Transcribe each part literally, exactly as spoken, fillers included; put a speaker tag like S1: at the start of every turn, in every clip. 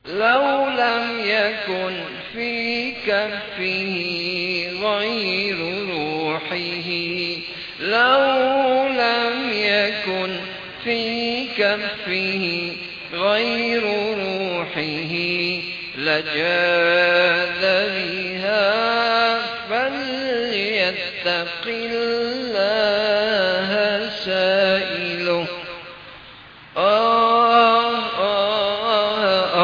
S1: لو لم يكن في كفه غير روحه لو لم يكن في كفه غير روحه لجاذ بها فليتق الله سائله. آه آه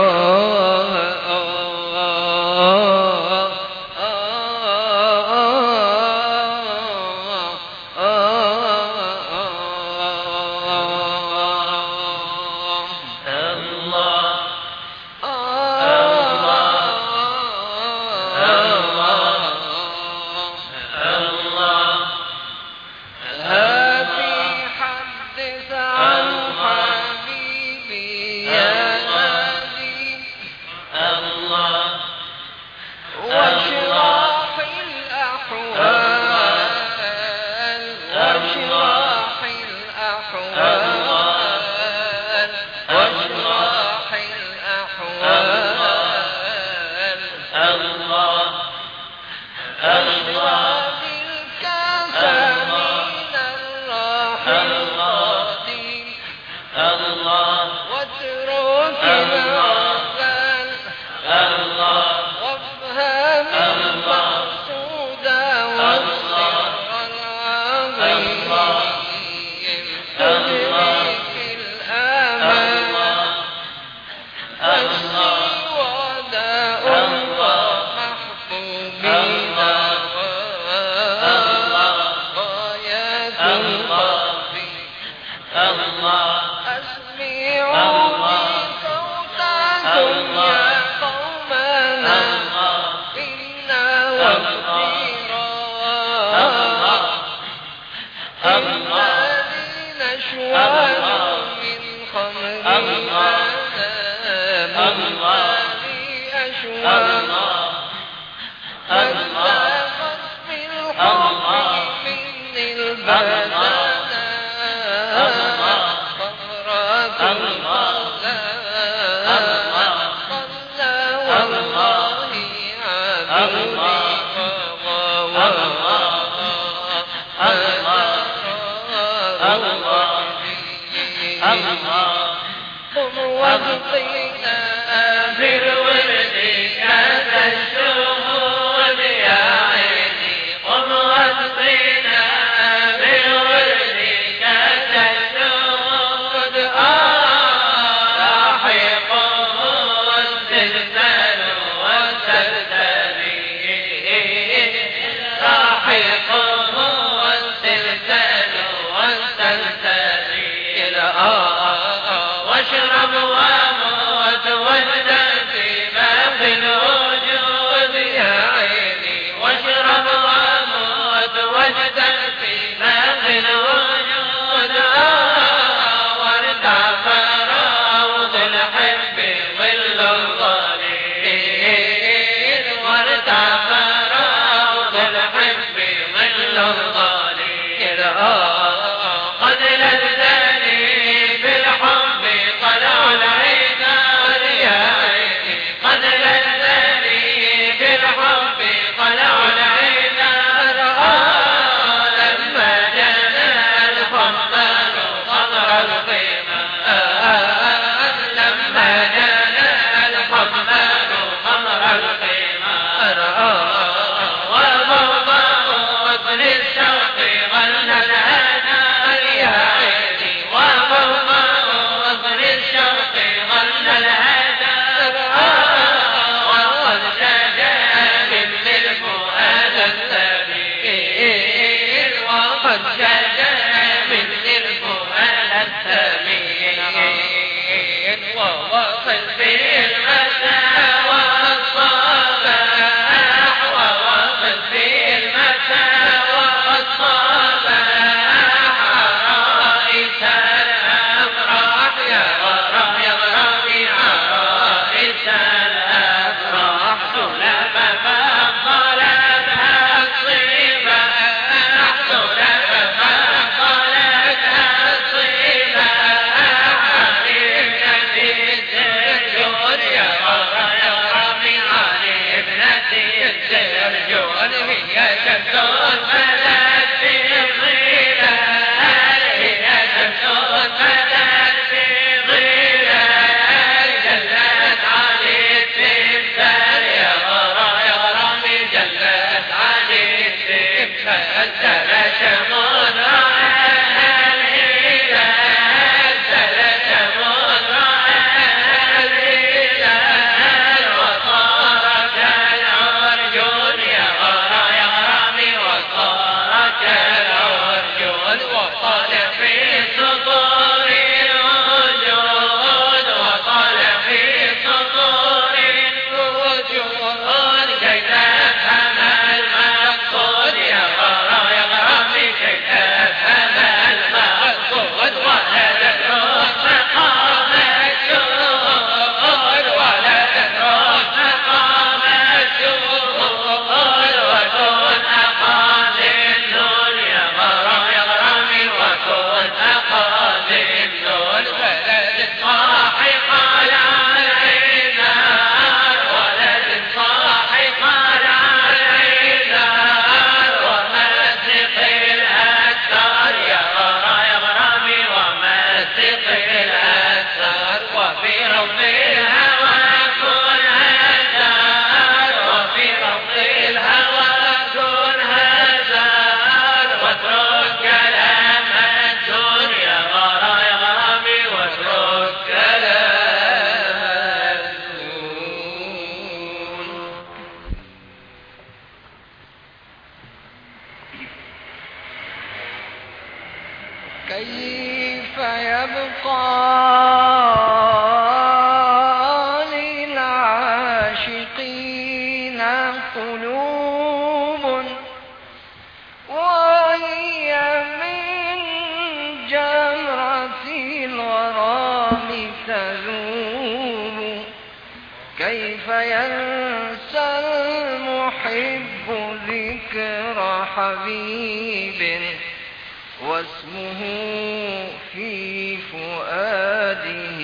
S1: كيف ينسى المحب ذكر حبيب واسمه في فؤاده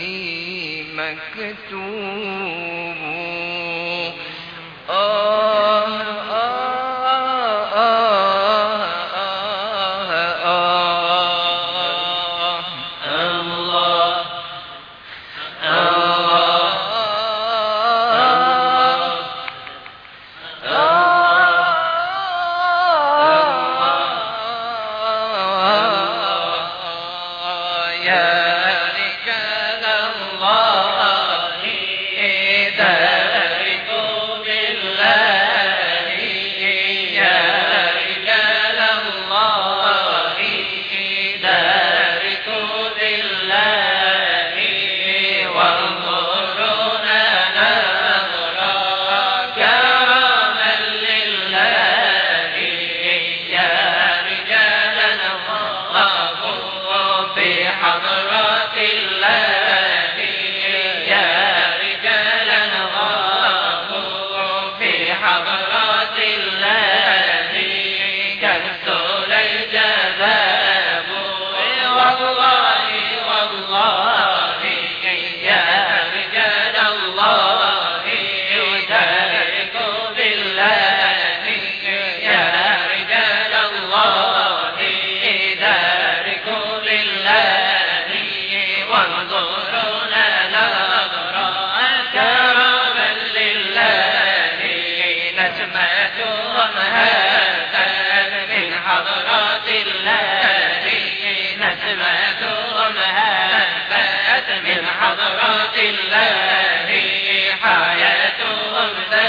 S1: مكتوب. آه آه آه آه آه الله من حضرات الله حياتهم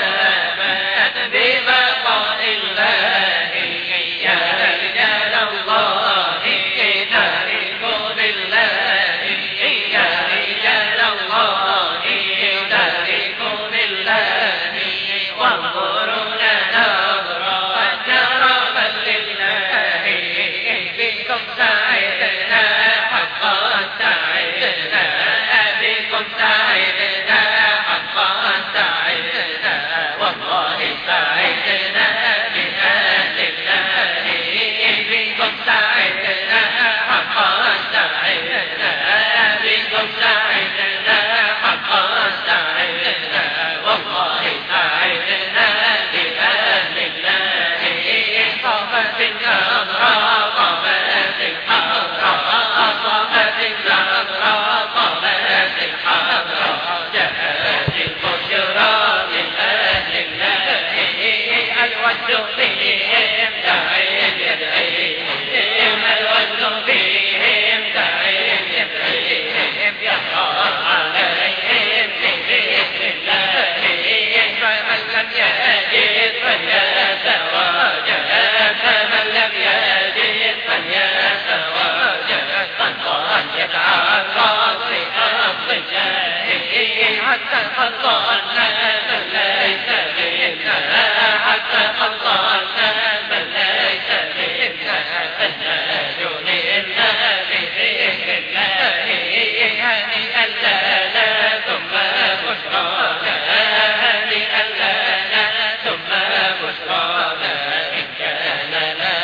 S1: ثبت ببقاء الله. يا رجال الله تاركوا بالله، يا رجال الله تاركوا بالله وانظروا لنا نظرا كرما لله. بكم سعدنا حقا سعدنا، بكم سعدنا حقا سعدنا، والله سعدنا بأهل الله. بكم سعدنا حقا سعدنا، بكم سعدنا حقا سعدنا، والله سعدنا بأهل الله. صافت النظرة طابت الحضرة، صافت النظرة طابت الحضرة، جاءت البشرى من أهل الله. الود فيهم داعي يدعيهم، الود فيهم داعي يدعيهم، يقرأ عليهم بذكر الله. فمن لم يجد فليتواجد، فمن لم يجد فليتواجد، قد يتعرض لأرض الجاهلين حتى قد ظن من ليس منا، حتى قد ظن من ليس منا، فالناس منا بذكر الله. هنيئا لنا ثم بشرانا، هنيئا لنا ثم بشرانا، إن كان لنا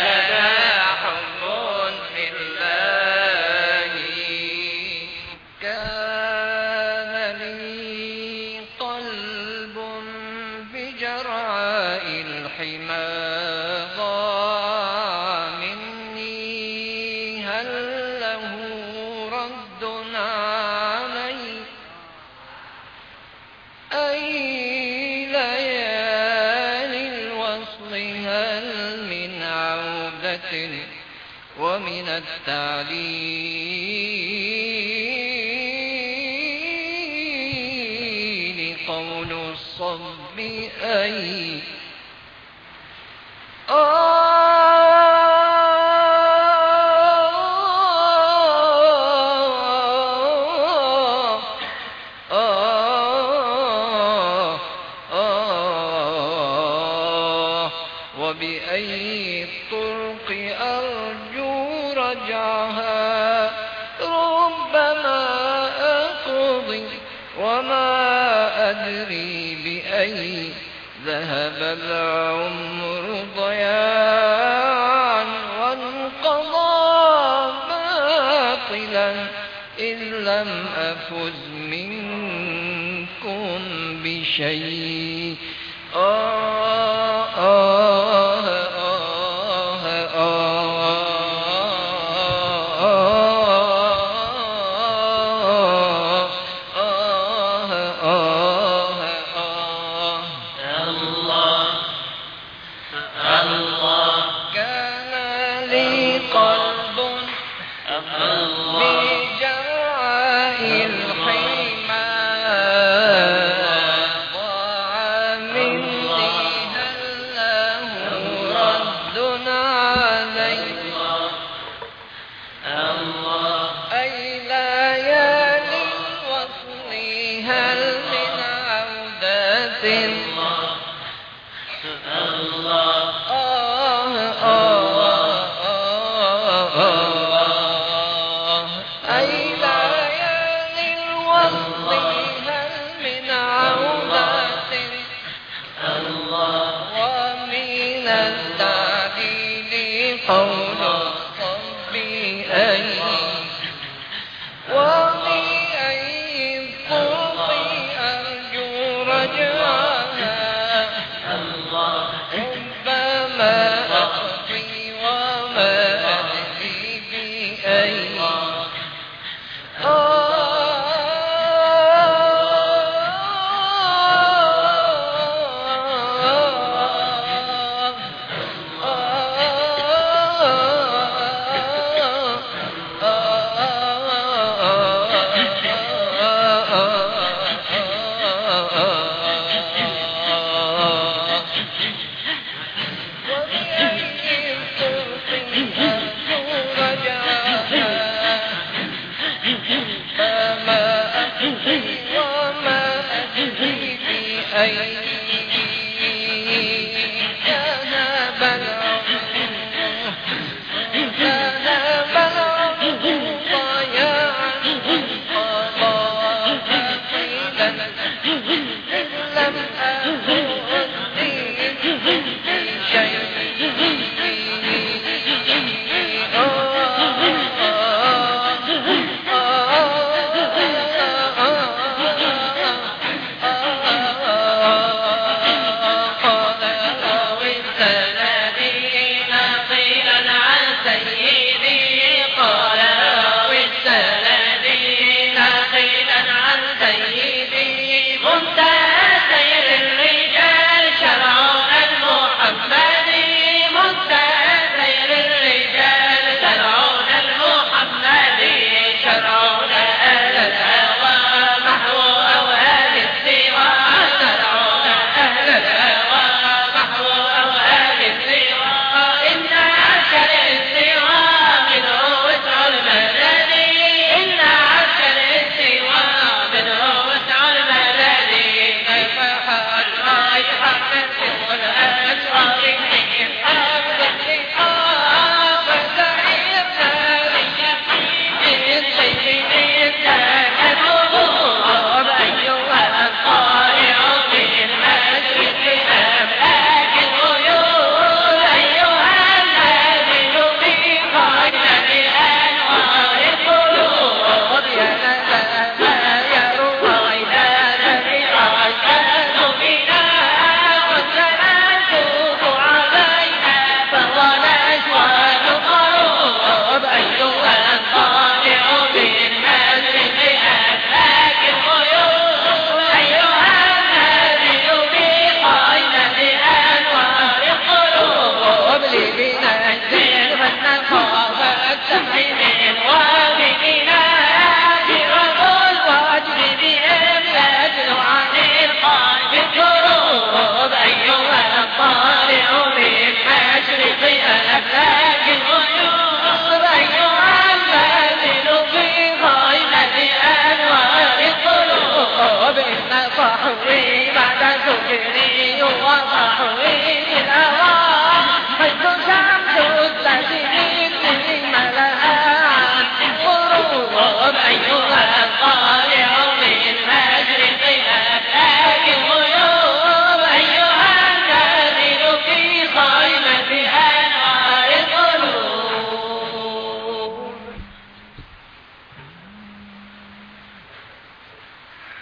S1: حب في الله. كان لي قلب بجرعاء الحمى ضاع مني، هل له رد علي؟ أي ليالي الوصل هل من عودة؟ ومن التعليل قول الصب أي وبأي الطرق أرجو رجعها، ربما أقضي وما أدري أي ذهب العمر ضياعا وانقضى باطلا إن لم أفز منكم بشيء. آه آه آه آه الله الله كان لي قلب بجرعاء الحمى ضاع مني هله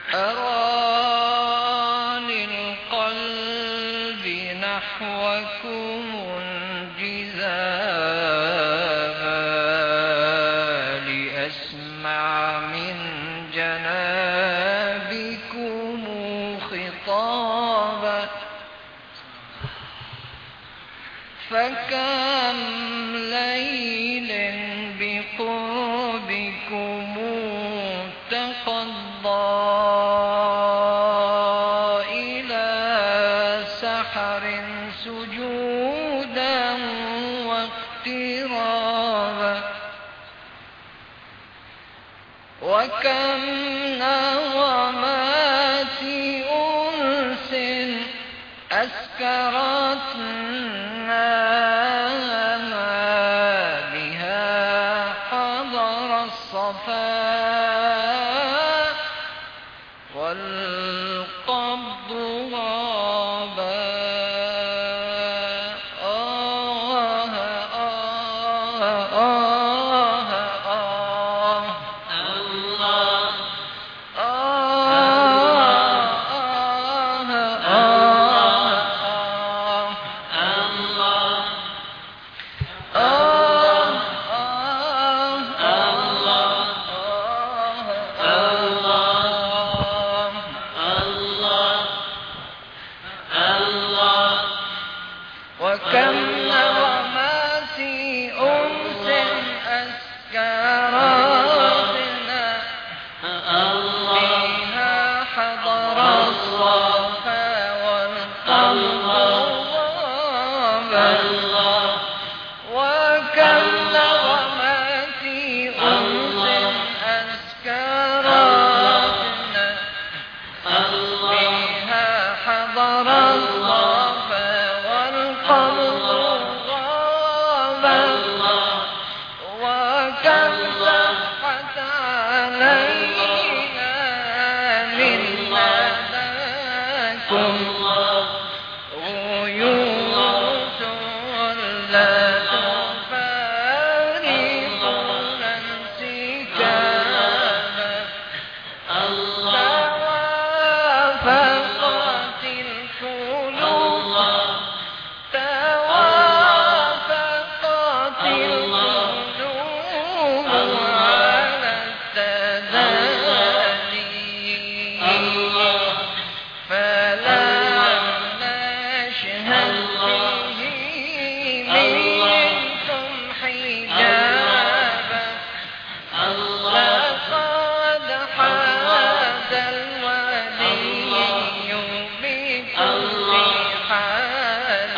S1: أراني القلب نحوكم انجذابا لأسمع من جنابكم خطابا فكم ليل بقربكم تقضى إلى سحر سجودا واقترابا وكم نغمات أنس أسكرتنا بها حضر الصفا والقبض غابا آه آه آه آه الله وكم نغمات أنس أسكرتنا فيها حضر الصفا والقلب غابا وكم نغمات أنس أسكرتنا فيها حضر الصفا والقلب غابا وكم صحت علينا من نداكم غيوث لا تفارقنا انسكابا توافقت القلوب توافقت القلوب على التداني فلم نشهد فيه منكم حجابا لقد حاز الولي بكل حال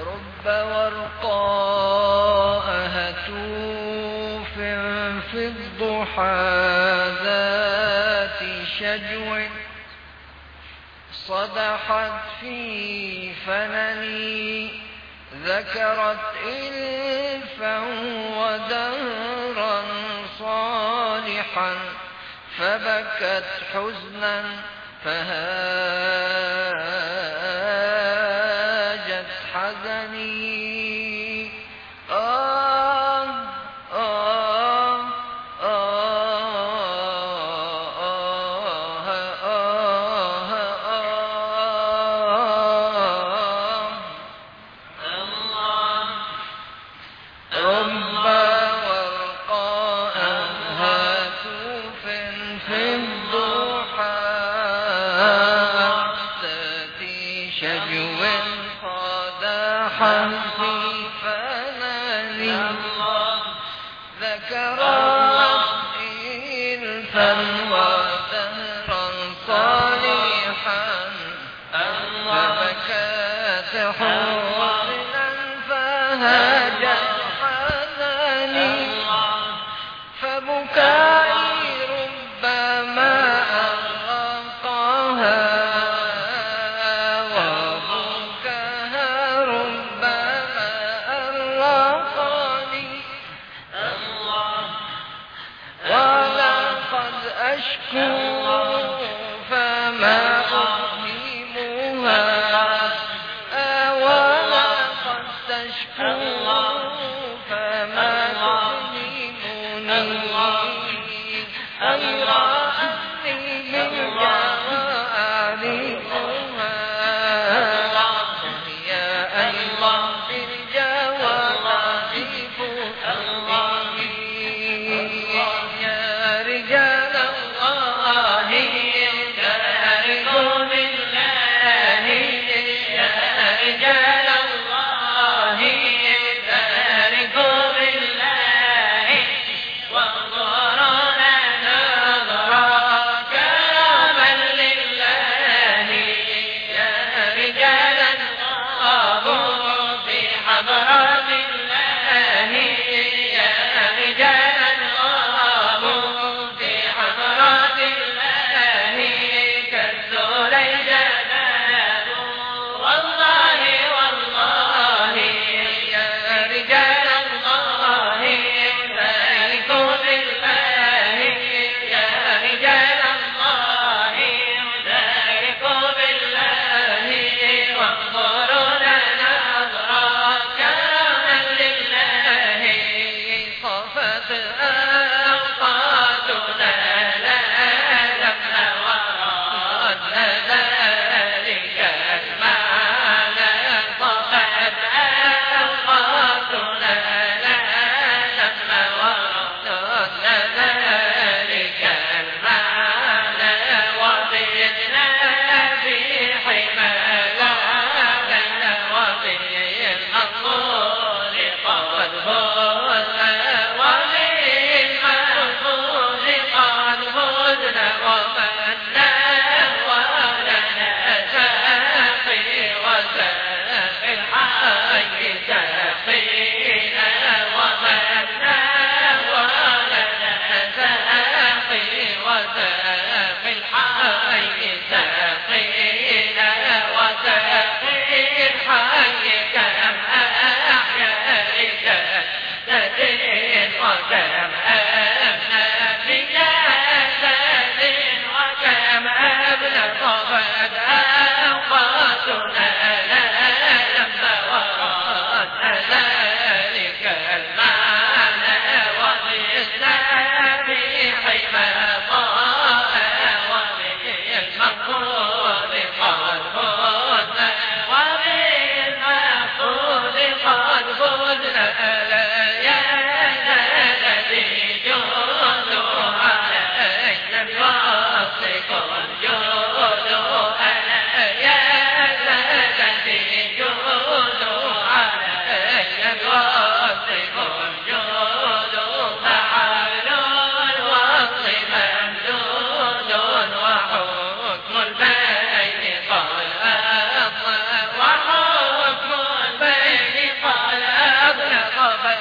S1: رب ورقاء هتوف في الضحى ذات شجو صدحت في فنني ذكرت إلفا ودهرا صالحا فبكت حزنا فهاجت حزني آه آه في فناني ذكرت إلفا ودهرا صالحا فبكت حزنا فهاجت حزني فبكائي ربما أرقاها فما أظلمها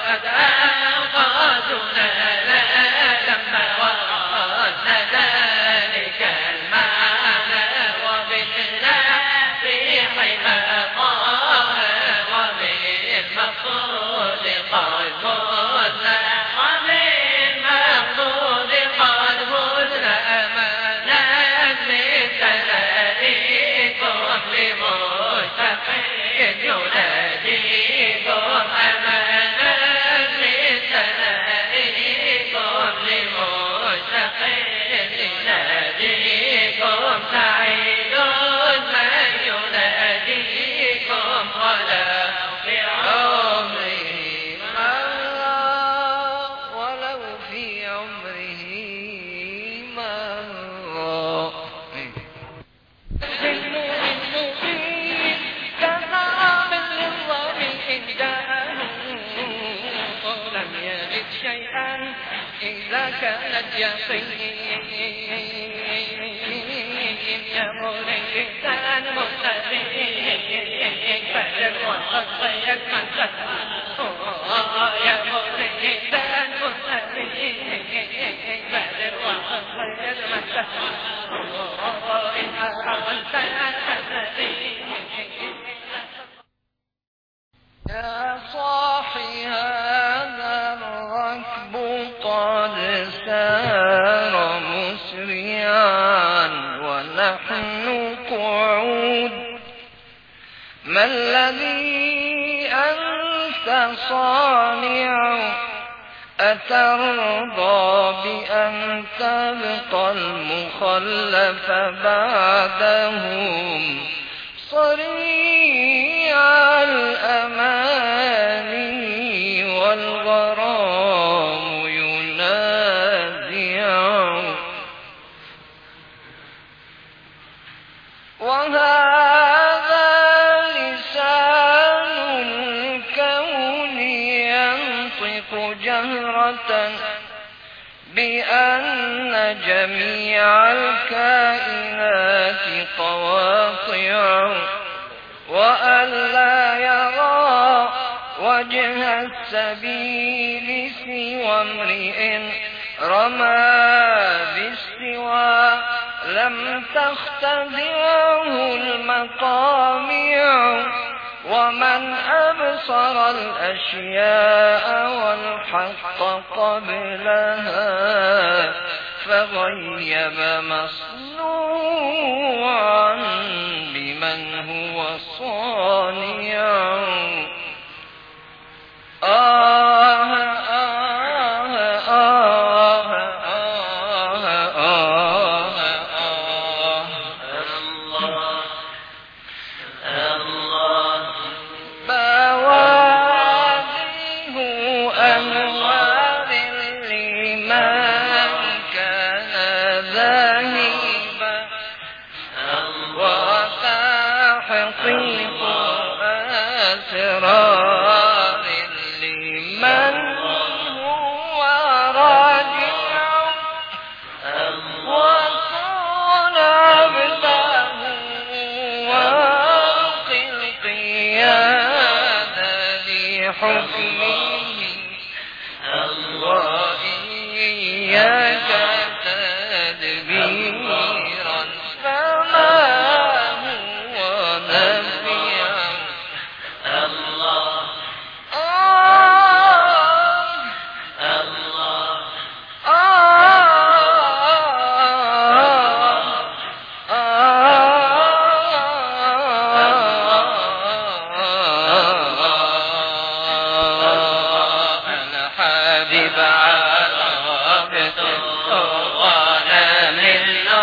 S1: وقد أنقذنا لما وردنا ذلك المعنى وبتنا في حمى طه وبالمقصود قد فزنا وبالمقصود قد فزنا أمانا لتناديكم لمشتقين يناديكم أمانا لتناديكم لمشتقين يناديكم سعيد من يناديكم ولا في عمره مرة ولو في عمره مرة لم يجد شيئا إذا كانت يقين يمر الإنسان مستقيم فجر وقد ضيق من تسمع يمر الإنسان مستقيم فجر وقد ضيق من تسمع إن حاولت أن تستقيم يا صاحي هذا الركب قد سار مسرعا ونحن قعود ما الذي أنت صانع أترضى بأن تبقى المخلف بعدهم صريع الأماني والغرام ينازع وهذا لسان الكون ينطق جهرة بأن جميع الكائنات قواطع وألا يرى وجه السبيل سوى امرئ رمى بالسوى لم تختزعه المقامع ومن أبصر الأشياء والحق قبلها فغيب مصنوعا بمن هو صانع آه آه آه آه آه آه الله الله بواديه أنوار لمن كان ذاهبا وتحقيق أسرار لمن هو راجع وكن عبده والقي القيادة لحكمه وإياك تدبيرا فما هو نفيا الله الله أنا حبيب عرفت وانا من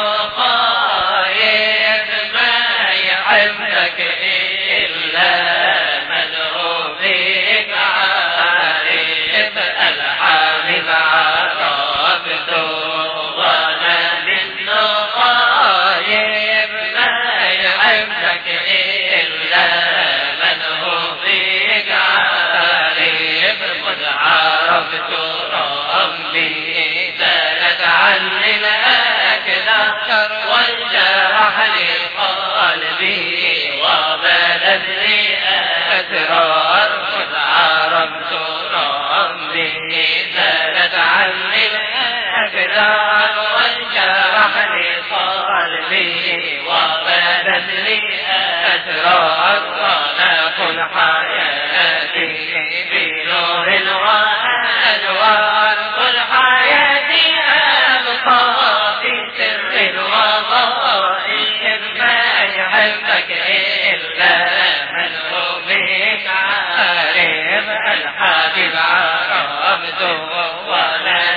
S1: لقايب ما يحبك إلا من هو فيك عارف الحبيب عرفت وانا من لقايب ما يحبك إلا من هو فيك عارف قد عرفت ربي زالت عني الأكدار وانشرح لي قلبي وبدت لي أسرار قد عرفت يحبك إلا من هو بك عارف الحبيب عرفته ولا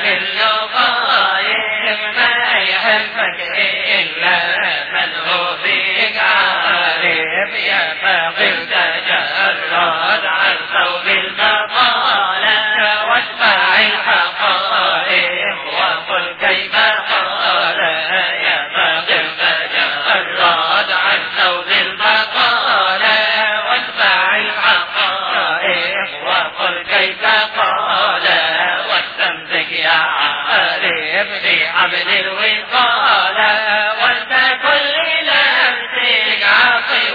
S1: للغايب ما يحبك إلا من هو بك عارف يا فقير تجرد عن ثوب المقالة واشفع الحقائق وقل كيف قال يا فقير تجرد عن ثوب المقالة واشفع الحقائق وقل كيف قال واستمسك يا عارف بعبد الوصالة ولتكن لنفسك عاصي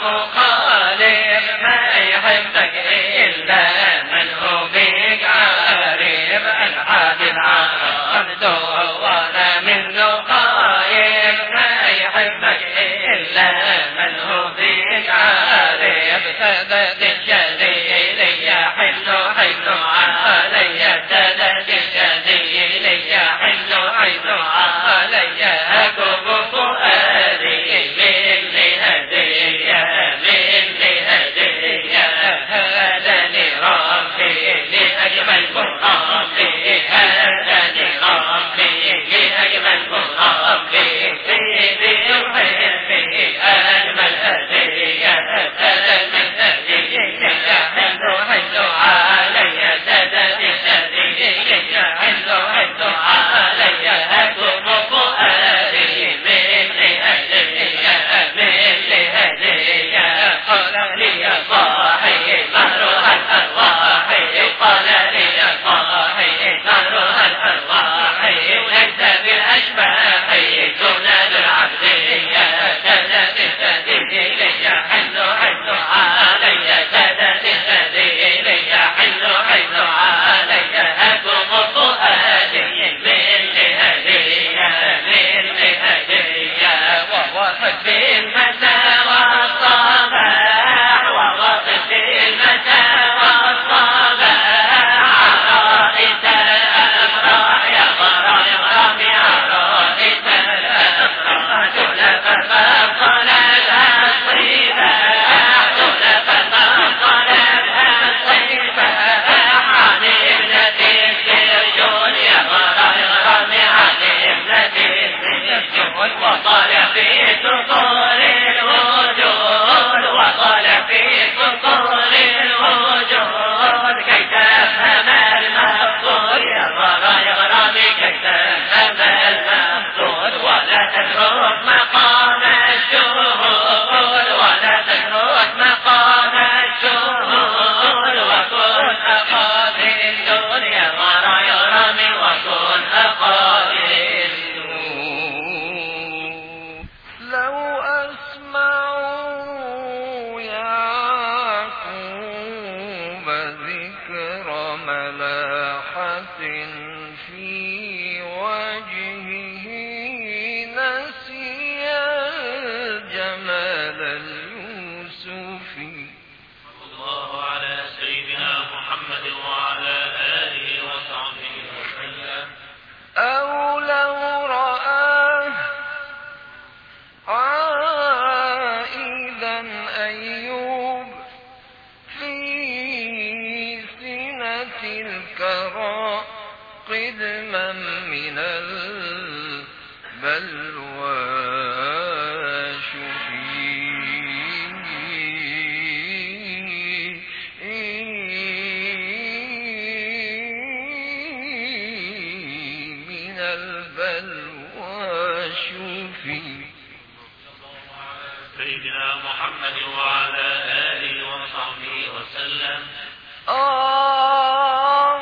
S1: ومخالف ما يحبك إلا من هو بك عارف الحادث عرفته ولا منه خايف ما يحبك إلا من هو بك عارف سدد الجليل يحل حل علي سدد الجليل يحل حل علي أكب فؤادي من لهدي من لهدي هداني ربي لأجمل ربي هداني ربي لأجمل ربي سيدي وحبي أجمل هدية أجمل هدية حلو حلو علي سدد الهدي حلو حلو علي أكب فؤادي من لهدي من لهدي قال لي صاحي مهرها الأرواح قال لي صاحي مهرها الأرواح وليس بالأشباح دون العبدية سدد الهدي حل حل علي سدد الهدي حل حل علي أكم فؤادي من لهدي من لهدي ووقت بالمساء والصباح ووقت بالمساء والصباح عرائس الأفراح يا غرام يا غرام عرائس الأفراح تلف فصلتها الصباح تلف فصلتها الصباح عن ابنة السجون يا غرام يا غرام عن ابنة السجون وطالع في سطور الوجود وطالع في سطور الوجود كي تفهم المقصود يا غرام يا غرام كي تفهم المقصود ولا تترك مقام الشهود ولا تترك مقام الشهود وكن أقاضي الدنيا غرام يا غرام وكن أقاضي
S2: لو أسمعوا يعقوب ذكر ملاحة في وجهه نسي الجمال اليوسفي.
S3: الله على سيدنا محمد وعلى آله وصحبه وسلم.
S2: أو لو رآه عائدا أيوب في سنة الكرى قدما من البلوى من البلوى شفي.
S3: سيدنا محمد وعلى آله وصحبه وسلم.
S2: آه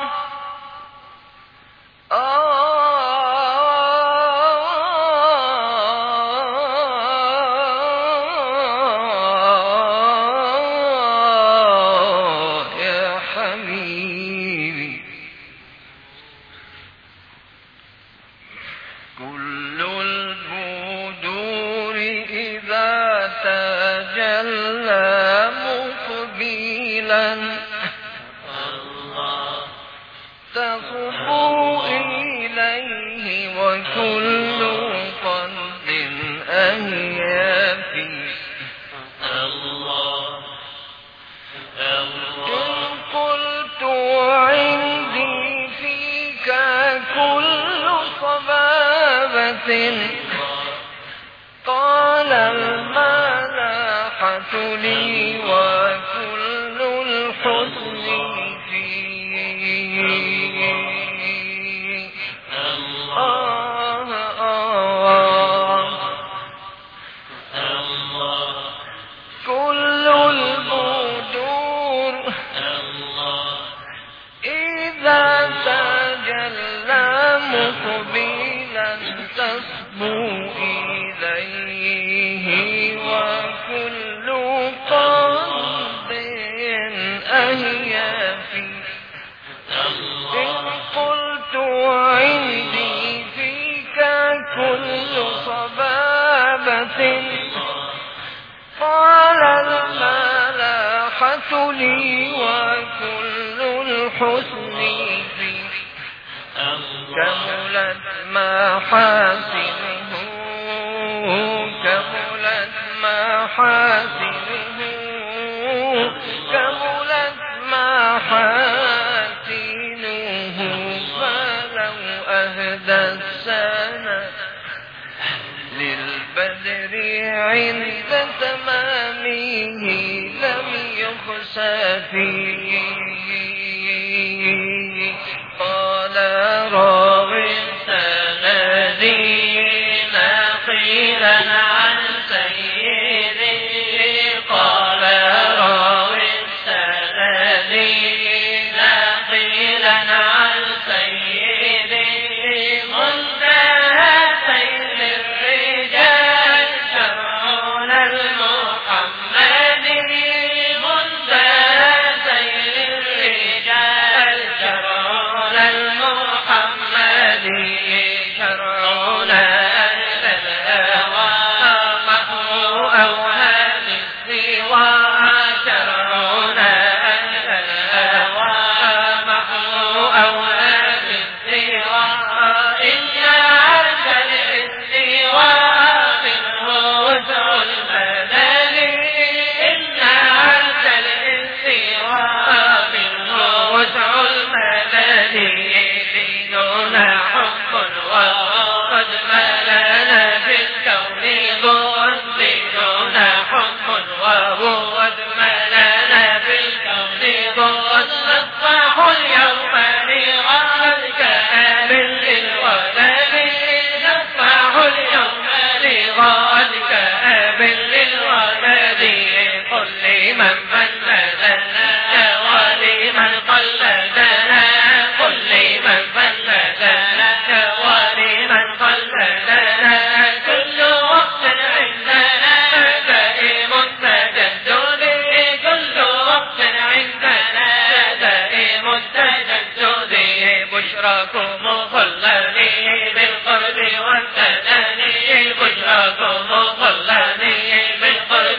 S2: آه يا حبيبي كل البدور إذا تجلى مقبلا تصفو إليه وكل قلب أهيافي قال الملاحة لي وكل الحسن فيه آه آه كل البدور إذا تجلى مقبلا تصبو إليه وكل قلب أهيا فيه إن قلت عندي فيك كل صبابة قال الملاحة لي وكل الحسن فيه كملت محاسنه كملت محاسنه كملت محاسنه فلو أهدى السنة للبدر عند تمامه لم يخسى فيه قال راوي سندي نقيلا عن سيدي قال راوي سندي نقيلا عن سيدي منتهى سيد الرجال شرعنا المحمدي منتهى سيد الرجال شرعنا المحمدي شرعنا الهوى محو أوهام السوى شرعنا الهوى محو أوهام السوى إن جعلت الاستواء منه وسع المدد إن جعلت الاستواء منه وسع المدد ديننا حب وقد ملنا في الكون ضوء ديننا حب وقد ملنا في الكون ضوء نصبح اليوم لغادك آمن للولد نصبح اليوم لغادك آمن للولد قل لمن فلدنا ولمن قلدنا قل لمن فلدنا ولمن قلدنا كل وقت عندنا دائم تجدد كل وقت عندنا دائم تجدد بشراكم خلاني بالقرب والتداني بشراكم خلاني بالقرب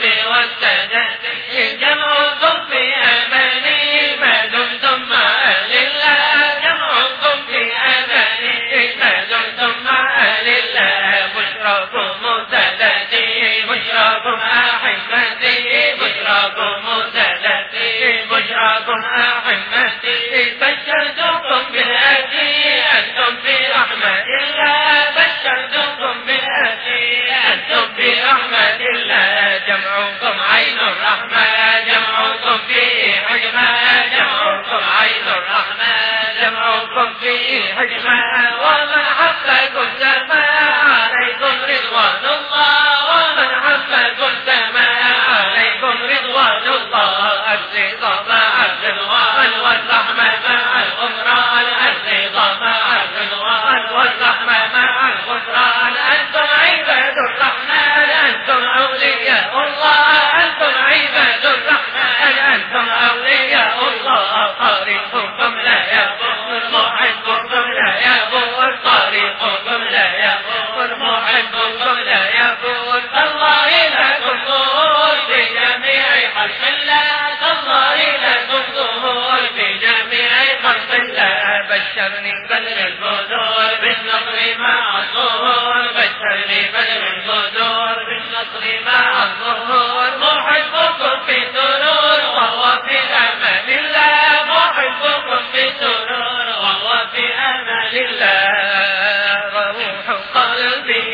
S2: والتداني جمعكم في أماني ما دمتم مع أهل الله جمعكم في أماني ما دمتم مع أهل الله بشراكم سادتي بشراكم أحبتي بشراكم سادتي بشراكم أحبتي بشرتكم بالأتي أنتم في رحمة الله بشرتكم بالأتي أنتم في رحمة الله جمعكم عين الرحمة جمعكم فيه حكمة جمعكم عين الرحمة جمعكم فيه حكمة ومن حبكم سماء عليكم رضوان الله ومن حبكم سماء عليكم رضوان الله الرضا مع الرضوان والرحمة مع الغفران الرضا مع الرضوان والرحمة مع الغفران أنتم عباد الرحمن أنتم أولياء الله أنتم عباد الرحمن أنتم أولياء الله طريقكم لا يبور محبكم لا يبور طريقكم لا يبور محبكم لا يبور الله لكم ظهور في جميع خلق الله الله لكم ظهور في جميع خلق الله بشرني بدر البدور بالنصر مع الظهور بشرني بدر البدور بالنصر مع الظهور محبكم في سرور وهو في أمان الله محبكم في سرور وهو في أمان الله روح قلبي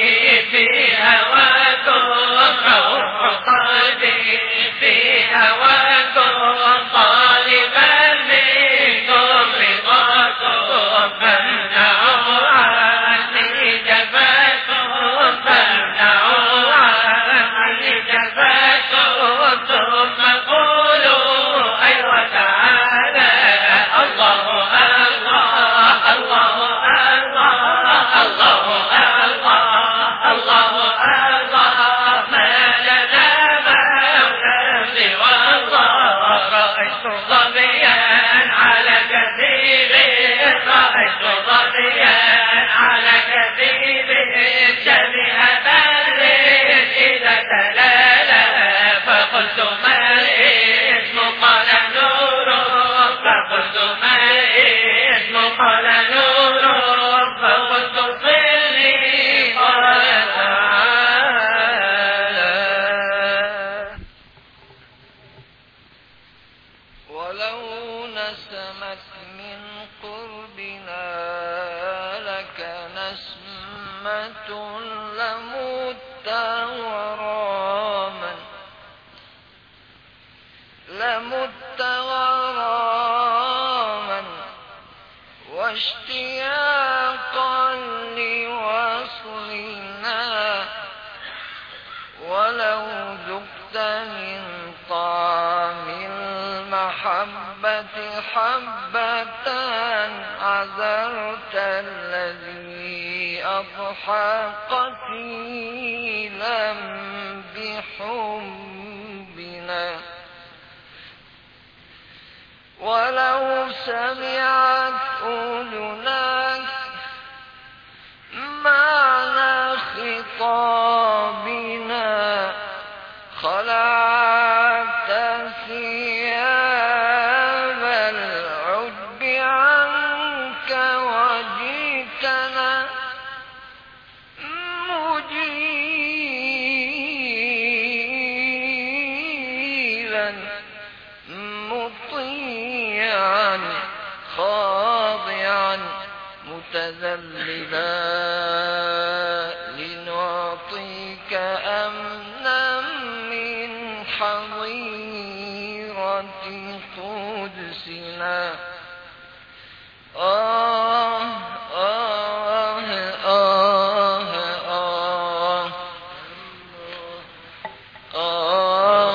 S1: فقلت ما اسم قال نور فقلت ما اسم قال نور فقلت صلي قال تعالى ولو نسمت من قربنا لك نسمة لمت غراما لمت غراما واشتياقا لوصلنا ولو ذقت من طعم المحبة حبة عذرت الذي أضحى قتيلا بحبنا ولو سمعت أذناك معنى خطابنا خلعت ثياب العجب عنك وجئتنا مجيلا مطيعا خاضعا متذللا لنعطيك أمنا من حظيرة قدسنا آه آه آه آه آه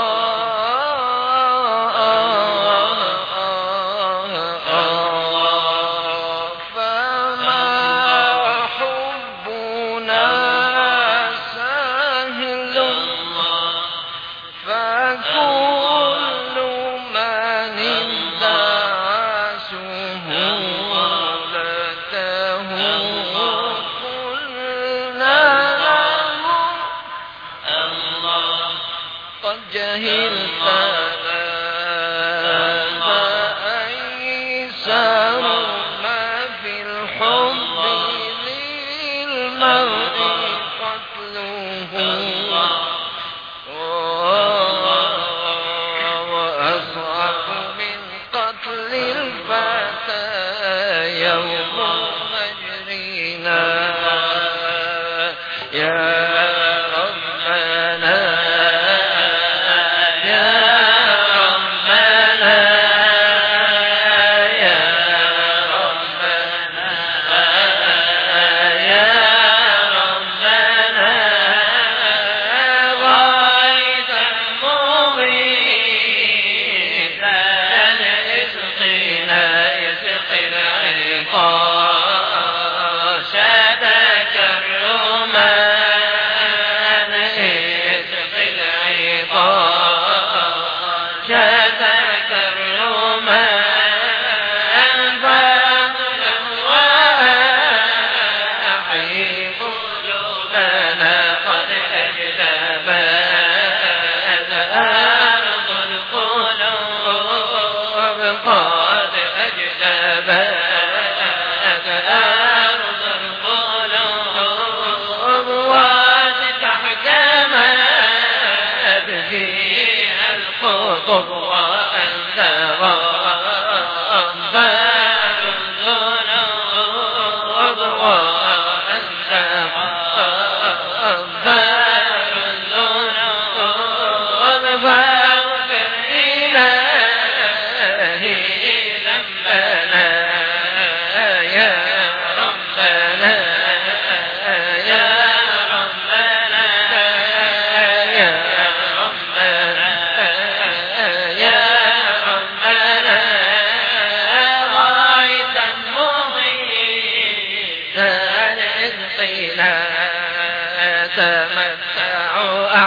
S1: تمتعوا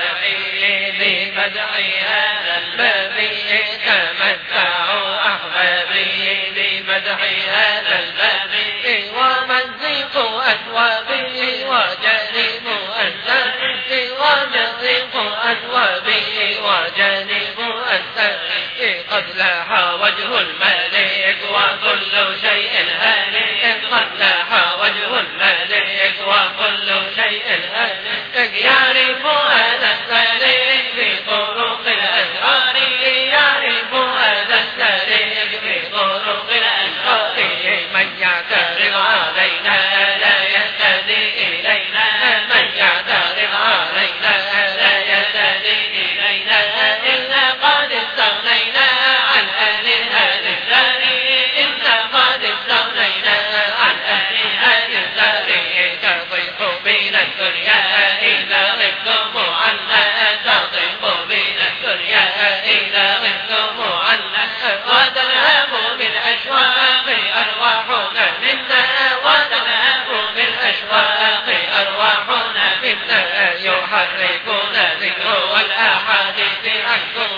S1: أحبابي بمدح هذا البابي تمتعوا أحبابي بمدح هذا البابي ومزقوا أثوابي وجربوا أنفاسي ومزقوا أثوابي الطريق وجانب السريق قد لاح وجه الملك وكل شيء هالك قد لاح وجه الملك وكل شيء هالك يعرف هذا السريق في طرق الأسرار يعرف هذا السريق في طرق الأسرار من يعترض علينا لا يهتدي إلينا من يعترض علينا لا يهتدي إلينا إلا قد استغنينا عن أهل هذه الدار إلا قد استغنينا عن أهل هذه الدار تضيق بنا الدنيا إذا غبتم عنا تضيق بنا الدنيا إذا غبتم عنا وتذهب بالأشواق أرواحنا منا وتذهب بالأشواق أرواحنا منا يحركون ذكر والأحاديث عنكم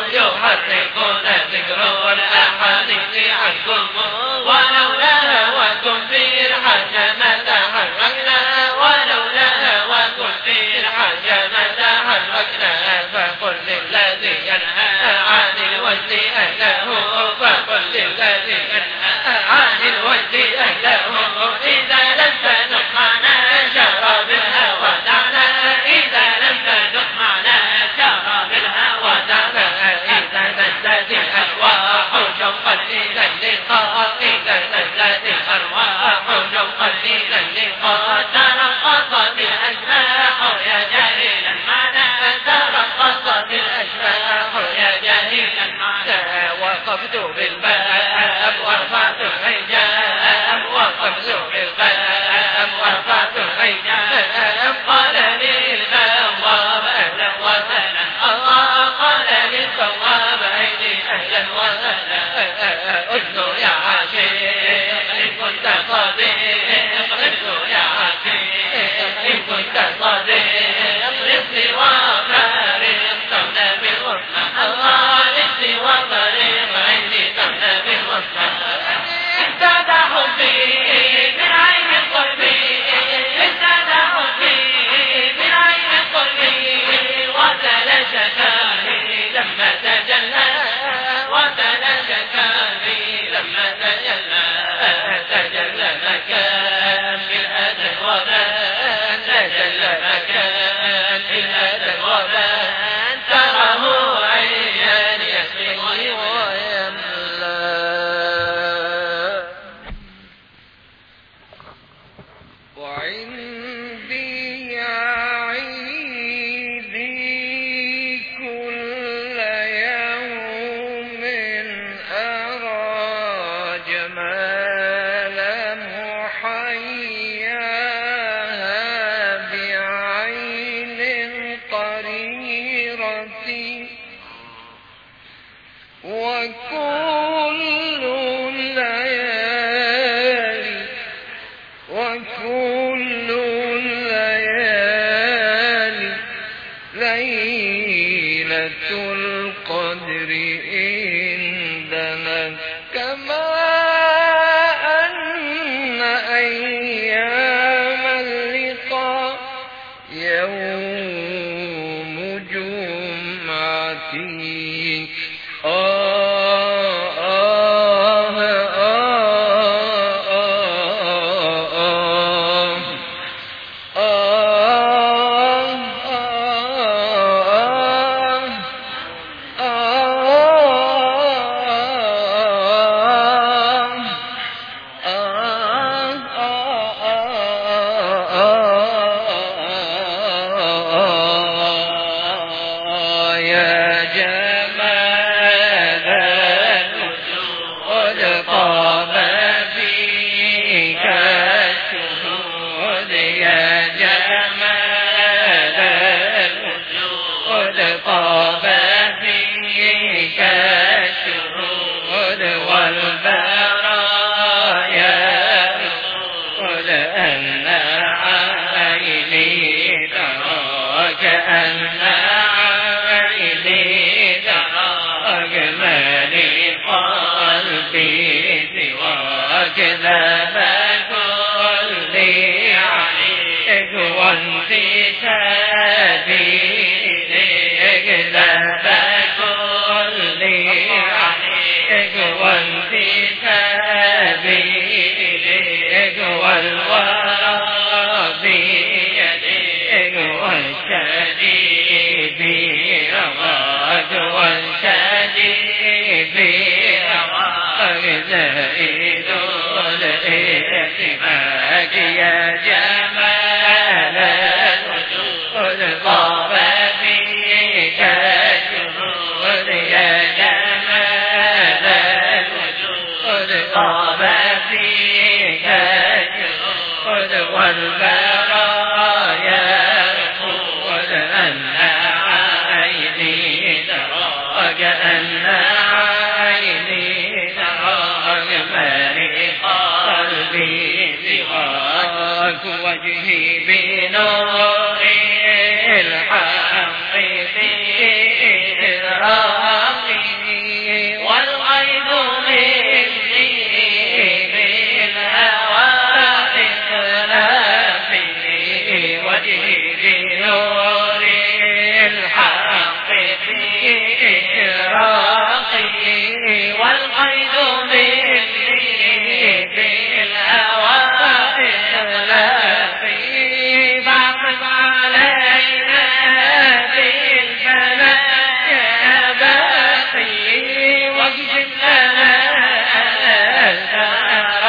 S1: يحركون ذكر والأحاديث عنكم ولولا هواكم في الحج ما تحركنا ولولا هواكم في الحج ما تحركنا فقل للذي ينهى عن الوجد أهله فقل للذي ينهى عن الوجد أهله إذا لم تنق معنا شراب الهوى دعنا إذا لم تنق معنا شراب الهوى دعنا إذا نزلت الأشواق شوقا إلى اللقاء إذا نزلت الأرواح شوقا إلى اللقاء ترقصت الأشباح يا جاهلا معنا ترقصت الأشباح يا جاهلا معنا وقفت بالباب ورفعت الحجاب وقفت بالباب ورفعت الحجاب قال لي البواب أهلا وسهلا الله قال لي البواب أيدي أهلا وسهلا أذن يا عاشق إن كنت صديق أذن يا عاشق إن كنت صديق رزقي وطريق تمنى بالغصة الله رزقي وطريق عندي تمنى بالغصة ازداد حبي من عين قلبي ازداد حبي من عين قلبي وتلاشى كافي لما تجلى وتلاشى كافي لما تجلى تجلى مكان في هذا الوبان تجلى مكان في هذا الوبان تراه عيان يسقي ويملى وعندي يا عيدي كل يوم أرى جمال محياها بعين قريرة وكل الليالي وكل الليالي ليلة القدر عندنا كما أن أيام اللقاء يوم جمعتي وانتسابي إليك
S2: في رضاك وانشدي في رضاك زائد الإتماك يا جمال الوجود طاب فيك الجهود يا جمال الوجود طاب فيك الجهود والبرايا قد أن عيني تراك أن عيني تراك مالي قلبي سواك وجهي بنور الحق في إدراكي والغيظ مني بالهوى إخلافي وجهي بنور الحق في إدراكي والغيظ مني بالهوى إخلافي فاعطف علينا بالبلاء يا باقي واكشف لنا الدار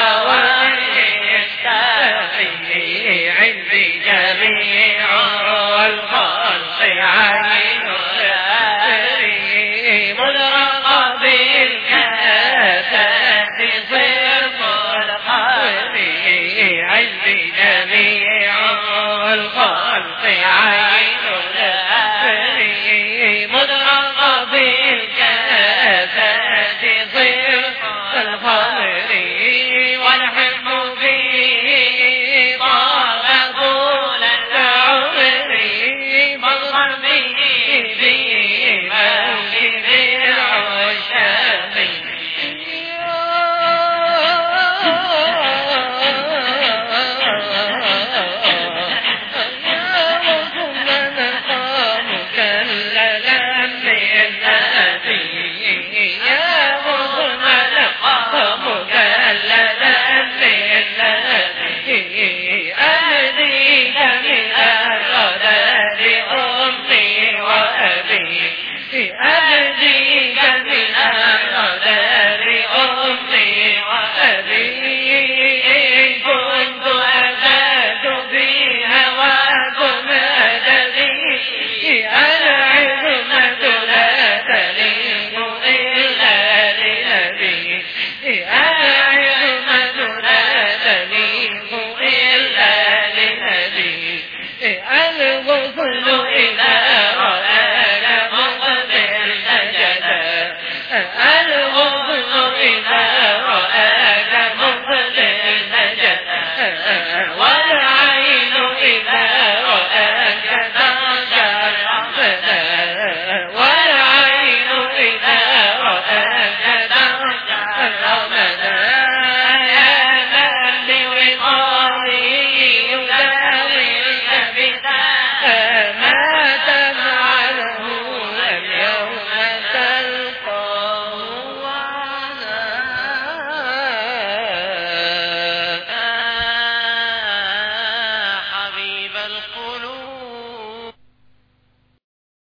S2: والإستاقي عندي جميع الخلق عين الآخرين مدرقة بالكاسات صرف الخير عندي جميع الخلق عين الآخرين مدرقة بالكاسات صرف الخير والحب فيه طال طول العمر مضغر به في مولد العشاق أهديك من الغداء لأمي وأبي